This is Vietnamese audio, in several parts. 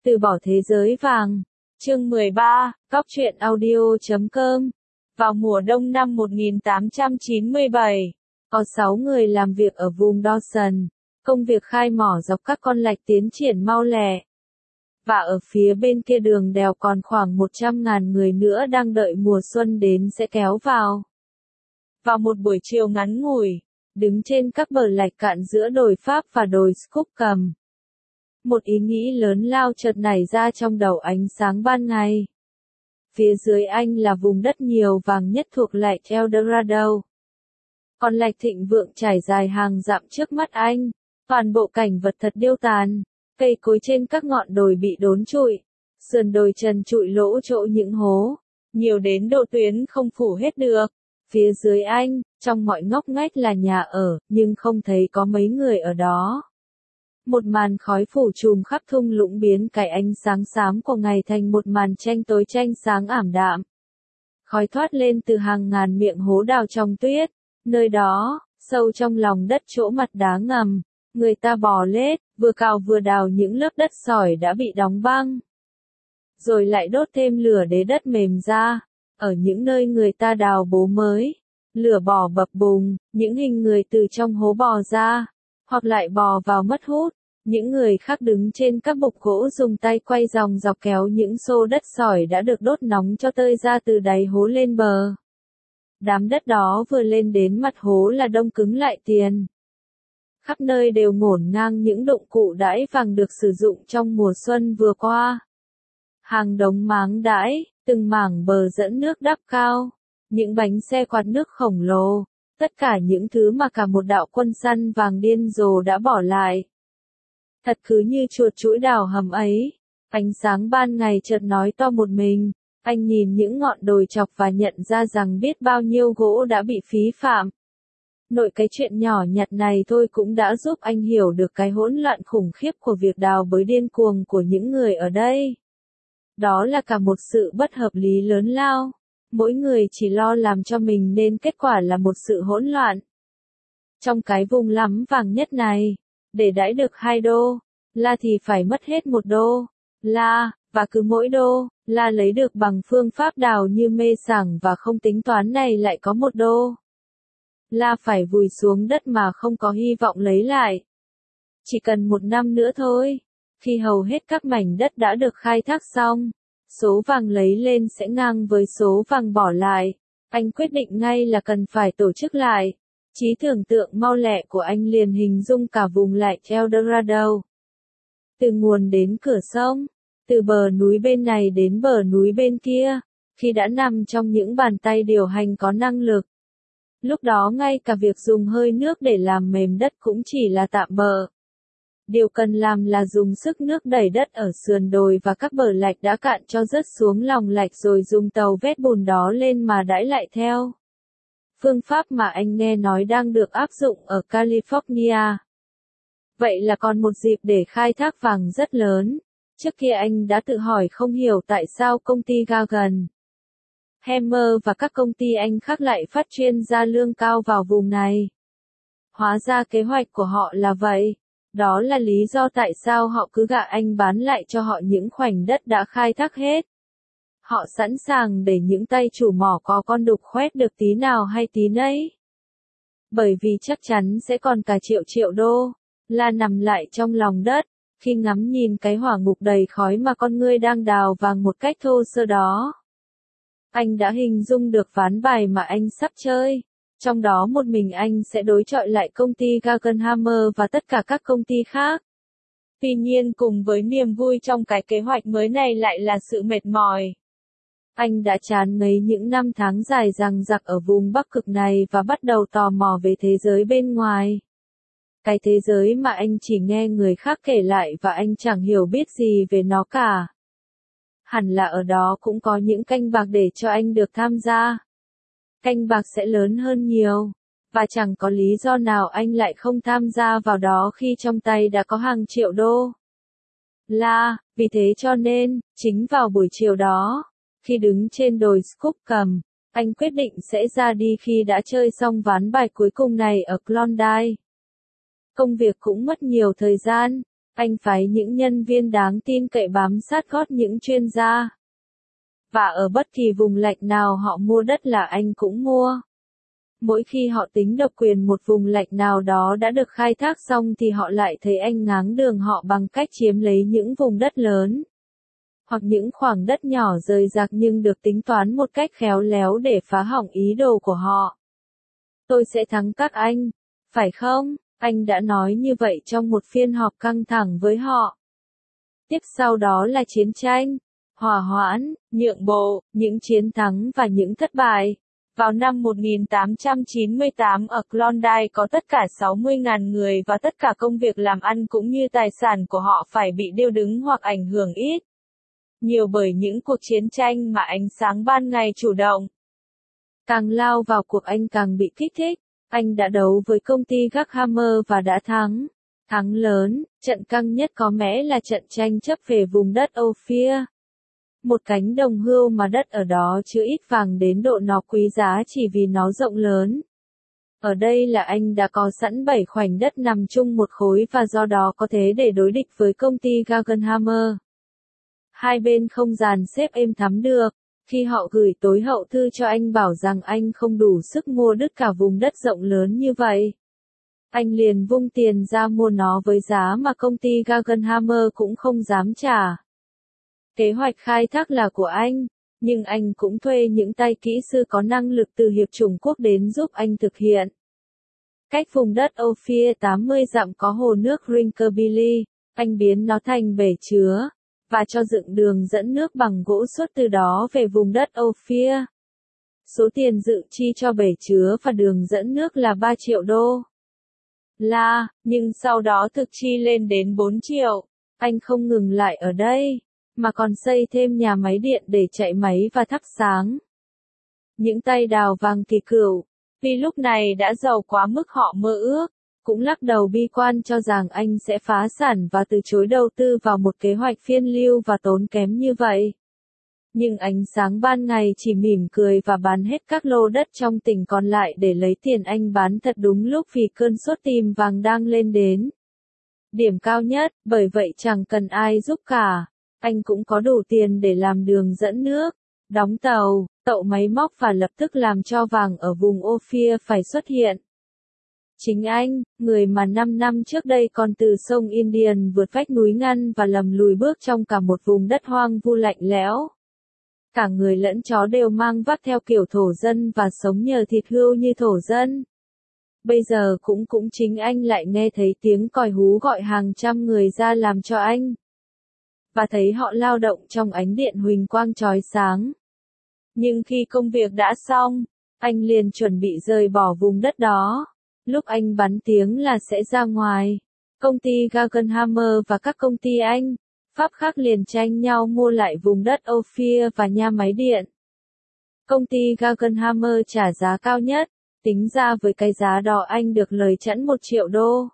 Từ bỏ thế giới vàng. Chương 13, Cóc truyện audio.com. Vào mùa đông năm 1897, có 6 người làm việc ở vùng Dawson. Công việc khai mỏ dọc các con lạch tiến triển mau lẹ. Và ở phía bên kia đường đèo còn khoảng 100.000 người nữa đang đợi mùa xuân đến sẽ kéo vào. Vào một buổi chiều ngắn ngủi, đứng trên các bờ lạch cạn giữa đồi Pháp và đồi Skookum, một ý nghĩ lớn lao chợt nảy ra trong đầu ánh sáng ban ngày. Phía dưới anh là vùng đất nhiều vàng nhất thuộc lạch Eldorado. Con lạch thịnh vượng trải dài hàng dặm trước mắt anh, toàn bộ cảnh vật thật điêu tàn, cây cối trên các ngọn đồi bị đốn trụi, sườn đồi trần trụi lỗ chỗ những hố, nhiều đến độ tuyến không phủ hết được. Phía dưới anh, trong mọi ngóc ngách là nhà ở, nhưng không thấy có mấy người ở đó. Một màn khói phủ trùm khắp thung lũng biến cái ánh sáng xám của ngày thành một màn tranh tối tranh sáng ảm đạm. Khói thoát lên từ hàng ngàn miệng hố đào trong tuyết, nơi đó, sâu trong lòng đất chỗ mặt đá ngầm, người ta bò lết, vừa cào vừa đào những lớp đất sỏi đã bị đóng băng. Rồi lại đốt thêm lửa để đất mềm ra, ở những nơi người ta đào bố mới, lửa bò bập bùng, những hình người từ trong hố bò ra, hoặc lại bò vào mất hút. Những người khác đứng trên các bục gỗ dùng tay quay dòng dọc kéo những xô đất sỏi đã được đốt nóng cho tơi ra từ đáy hố lên bờ. Đám đất đó vừa lên đến mặt hố là đông cứng lại tiền. Khắp nơi đều ngổn ngang những dụng cụ đãi vàng được sử dụng trong mùa xuân vừa qua. Hàng đống máng đãi, từng mảng bờ dẫn nước đắp cao, những bánh xe quạt nước khổng lồ, tất cả những thứ mà cả một đạo quân săn vàng điên rồ đã bỏ lại. Thật cứ như chuột chuỗi đào hầm ấy, ánh sáng ban ngày chợt nói to một mình, anh nhìn những ngọn đồi chọc và nhận ra rằng biết bao nhiêu gỗ đã bị phí phạm. Nội cái chuyện nhỏ nhặt này thôi cũng đã giúp anh hiểu được cái hỗn loạn khủng khiếp của việc đào bới điên cuồng của những người ở đây. Đó là cả một sự bất hợp lý lớn lao, mỗi người chỉ lo làm cho mình nên kết quả là một sự hỗn loạn. Trong cái vùng lắm vàng nhất này, để đãi được 2 đô la thì phải mất hết 1 đô la, và cứ mỗi đô la lấy được bằng phương pháp đào như mê sảng và không tính toán này lại có 1 đô la phải vùi xuống đất mà không có hy vọng lấy lại. Chỉ cần 1 năm nữa thôi, khi hầu hết các mảnh đất đã được khai thác xong, số vàng lấy lên sẽ ngang với số vàng bỏ lại. Anh quyết định ngay là cần phải tổ chức lại. Trí tưởng tượng mau lẹ của anh liền hình dung cả vùng lạch Eldorado. Từ nguồn đến cửa sông, từ bờ núi bên này đến bờ núi bên kia, khi đã nằm trong những bàn tay điều hành có năng lực. Lúc đó ngay cả việc dùng hơi nước để làm mềm đất cũng chỉ là tạm bợ. Điều cần làm là dùng sức nước đẩy đất ở sườn đồi và các bờ lạch đã cạn cho rớt xuống lòng lạch rồi dùng tàu vét bùn đó lên mà đãi lại theo. Phương pháp mà anh nghe nói đang được áp dụng ở California. Vậy là còn một dịp để khai thác vàng rất lớn. Trước kia anh đã tự hỏi không hiểu tại sao công ty Gagan, Hammer và các công ty Anh khác lại phát chuyên gia lương cao vào vùng này. Hóa ra kế hoạch của họ là vậy. Đó là lý do tại sao họ cứ gạ anh bán lại cho họ những khoảnh đất đã khai thác hết. Họ sẵn sàng để những tay chủ mỏ có con đục khoét được tí nào hay tí nấy. Bởi vì chắc chắn sẽ còn cả triệu đô la nằm lại trong lòng đất, khi ngắm nhìn cái hỏa ngục đầy khói mà con ngươi đang đào vàng một cách thô sơ đó. Anh đã hình dung được ván bài mà anh sắp chơi. Trong đó một mình anh sẽ đối chọi lại công ty Guggenhammer và tất cả các công ty khác. Tuy nhiên cùng với niềm vui trong cái kế hoạch mới này lại là sự mệt mỏi. Anh đã chán ngấy những năm tháng dài dằng dặc ở vùng Bắc Cực này và bắt đầu tò mò về thế giới bên ngoài. Cái thế giới mà anh chỉ nghe người khác kể lại và anh chẳng hiểu biết gì về nó cả. Hẳn là ở đó cũng có những canh bạc để cho anh được tham gia. Canh bạc sẽ lớn hơn nhiều, và chẳng có lý do nào anh lại không tham gia vào đó khi trong tay đã có hàng triệu đô la. Vì thế cho nên, chính vào buổi chiều đó, khi đứng trên đồi Skookum, anh quyết định sẽ ra đi khi đã chơi xong ván bài cuối cùng này ở Klondike. Công việc cũng mất nhiều thời gian, Anh phái những nhân viên đáng tin cậy bám sát gót những chuyên gia. Và ở bất kỳ vùng lạnh nào họ mua đất là anh cũng mua. Mỗi khi họ tính độc quyền một vùng lạnh nào đó đã được khai thác xong thì họ lại thấy anh ngáng đường họ bằng cách chiếm lấy những vùng đất lớn. Hoặc những khoảng đất nhỏ rời rạc nhưng được tính toán một cách khéo léo để phá hỏng ý đồ của họ. Tôi sẽ thắng các anh, phải không? Anh đã nói như vậy trong một phiên họp căng thẳng với họ. Tiếp sau đó là chiến tranh, hòa hoãn, nhượng bộ, những chiến thắng và những thất bại. Vào năm 1898 ở Klondike có tất cả 60.000 người và tất cả công việc làm ăn cũng như tài sản của họ phải bị điêu đứng hoặc ảnh hưởng ít nhiều bởi những cuộc chiến tranh mà ánh sáng ban ngày chủ động. Càng lao vào cuộc anh càng bị kích thích. Anh đã đấu với công ty Guggenheim và đã thắng. Thắng lớn, trận căng nhất có lẽ là trận tranh chấp về vùng đất Ophir. Một cánh đồng hươu mà đất ở đó chứa ít vàng đến độ nó quý giá chỉ vì nó rộng lớn. Ở đây là anh đã có sẵn 7 khoảnh đất nằm chung một khối và do đó có thế để đối địch với công ty Guggenheim. Hai bên không dàn xếp êm thắm được. Khi họ gửi tối hậu thư cho anh bảo rằng anh không đủ sức mua đứt cả vùng đất rộng lớn như vậy. Anh liền vung tiền ra mua nó với giá mà công ty Guggenheim cũng không dám trả. Kế hoạch khai thác là của anh, nhưng anh cũng thuê những tay kỹ sư có năng lực từ Hiệp chủng quốc đến giúp anh thực hiện. Cách vùng đất Ophir 80 dặm có hồ nước Rinkerbilly, anh biến nó thành bể chứa, và cho dựng đường dẫn nước bằng gỗ suốt từ đó về vùng đất Ophir. Số tiền dự chi cho bể chứa và đường dẫn nước là 3 triệu đô la, nhưng sau đó thực chi lên đến 4 triệu. Anh không ngừng lại ở đây, mà còn xây thêm nhà máy điện để chạy máy và thắp sáng. Những tay đào vàng kỳ cựu, vì lúc này đã giàu quá mức họ mơ ước, cũng lắc đầu bi quan cho rằng anh sẽ phá sản và từ chối đầu tư vào một kế hoạch phiên lưu và tốn kém như vậy. Nhưng ánh sáng ban ngày chỉ mỉm cười và bán hết các lô đất trong tỉnh còn lại để lấy tiền anh bán thật đúng lúc vì cơn sốt tìm vàng đang lên đến điểm cao nhất, bởi vậy chẳng cần ai giúp cả. Anh cũng có đủ tiền để làm đường dẫn nước, đóng tàu, tậu máy móc và lập tức làm cho vàng ở vùng Ophir phải xuất hiện. Chính anh, người mà 5 năm trước đây còn từ sông Indian vượt vách núi ngăn và lầm lùi bước trong cả một vùng đất hoang vu lạnh lẽo. Cả người lẫn chó đều mang vác theo kiểu thổ dân và sống nhờ thịt hươu như thổ dân. Bây giờ cũng chính anh lại nghe thấy tiếng còi hú gọi hàng trăm người ra làm cho anh. Và thấy họ lao động trong ánh điện huỳnh quang chói sáng. Nhưng khi công việc đã xong, anh liền chuẩn bị rời bỏ vùng đất đó. Lúc anh bắn tiếng là sẽ ra ngoài, công ty Guggenheim và các công ty Anh, Pháp khác liền tranh nhau mua lại vùng đất Ophir và nhà máy điện. Công ty Guggenheim trả giá cao nhất, tính ra với cái giá đó anh được lời chẵn 1 triệu đô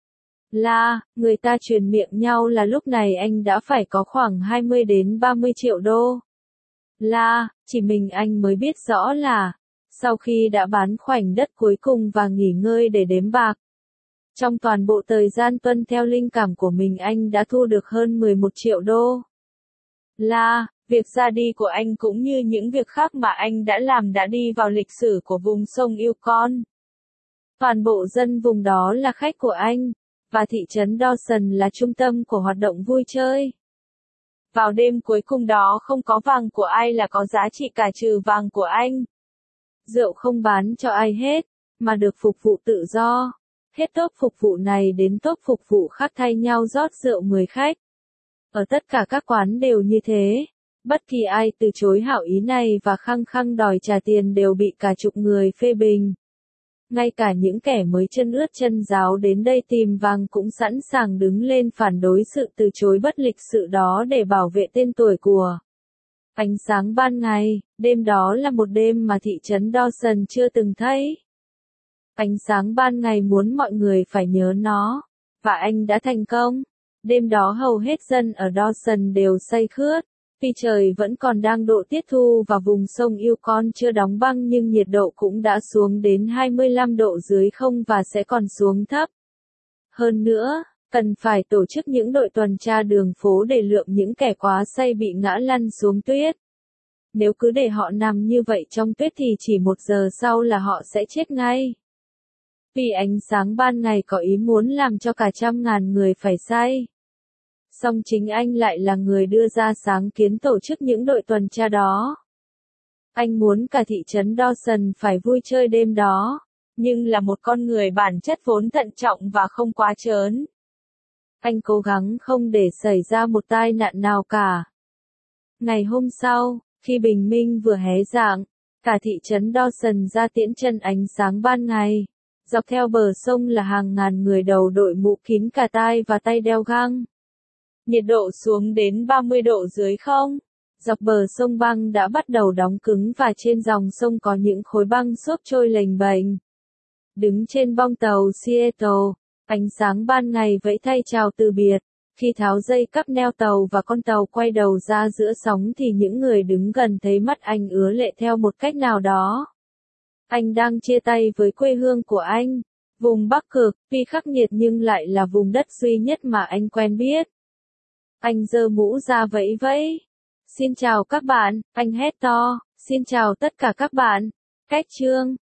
la, người ta truyền miệng nhau là lúc này anh đã phải có khoảng 20 đến 30 triệu đô la, chỉ mình anh mới biết rõ là, sau khi đã bán khoảnh đất cuối cùng và nghỉ ngơi để đếm bạc. Trong toàn bộ thời gian tuân theo linh cảm của mình anh đã thu được hơn 11 triệu đô la, việc ra đi của anh cũng như những việc khác mà anh đã làm đã đi vào lịch sử của vùng sông Yukon. Toàn bộ dân vùng đó là khách của anh, và thị trấn Dawson là trung tâm của hoạt động vui chơi. Vào đêm cuối cùng đó không có vàng của ai là có giá trị cả trừ vàng của anh. Rượu không bán cho ai hết, mà được phục vụ tự do. Hết tốp phục vụ này đến tốp phục vụ khác thay nhau rót rượu 10 khách. Ở tất cả các quán đều như thế. Bất kỳ ai từ chối hảo ý này và khăng khăng đòi trả tiền đều bị cả chục người phê bình. Ngay cả những kẻ mới chân ướt chân ráo đến đây tìm vàng cũng sẵn sàng đứng lên phản đối sự từ chối bất lịch sự đó để bảo vệ tên tuổi của ánh sáng ban ngày. Đêm đó là một đêm mà thị trấn Dawson chưa từng thấy. Ánh sáng ban ngày muốn mọi người phải nhớ nó, và anh đã thành công. Đêm đó hầu hết dân ở Dawson đều say khướt, vì trời vẫn còn đang độ tiết thu và vùng sông Yukon chưa đóng băng nhưng nhiệt độ cũng đã xuống đến 25 độ dưới không và sẽ còn xuống thấp hơn nữa. Cần phải tổ chức những đội tuần tra đường phố để lượm những kẻ quá say bị ngã lăn xuống tuyết. Nếu cứ để họ nằm như vậy trong tuyết thì chỉ 1 giờ sau là họ sẽ chết ngay. Vì ánh sáng ban ngày có ý muốn làm cho cả 100.000 người phải say. Song chính anh lại là người đưa ra sáng kiến tổ chức những đội tuần tra đó. Anh muốn cả thị trấn Dawson phải vui chơi đêm đó, nhưng là một con người bản chất vốn thận trọng và không quá trớn. Anh cố gắng không để xảy ra một tai nạn nào cả. Ngày hôm sau, khi bình minh vừa hé rạng, cả thị trấn Dawson ra tiễn chân ánh sáng ban ngày. Dọc theo bờ sông là hàng ngàn người đầu đội mũ kín cả tai và tay đeo găng. Nhiệt độ xuống đến 30 độ dưới không. Dọc bờ sông băng đã bắt đầu đóng cứng và trên dòng sông có những khối băng xốp trôi lềnh bềnh. Đứng trên bong tàu Seattle, ánh sáng ban ngày vẫy tay chào từ biệt. Khi tháo dây cắp neo tàu và con tàu quay đầu ra giữa sóng thì những người đứng gần thấy mắt anh ứa lệ theo một cách nào đó. Anh đang chia tay với quê hương của anh, vùng Bắc Cực, tuy khắc nghiệt nhưng lại là vùng đất duy nhất mà anh quen biết. Anh giơ mũ ra vẫy vẫy. Xin chào các bạn, anh hét to, xin chào tất cả các bạn. Cách chương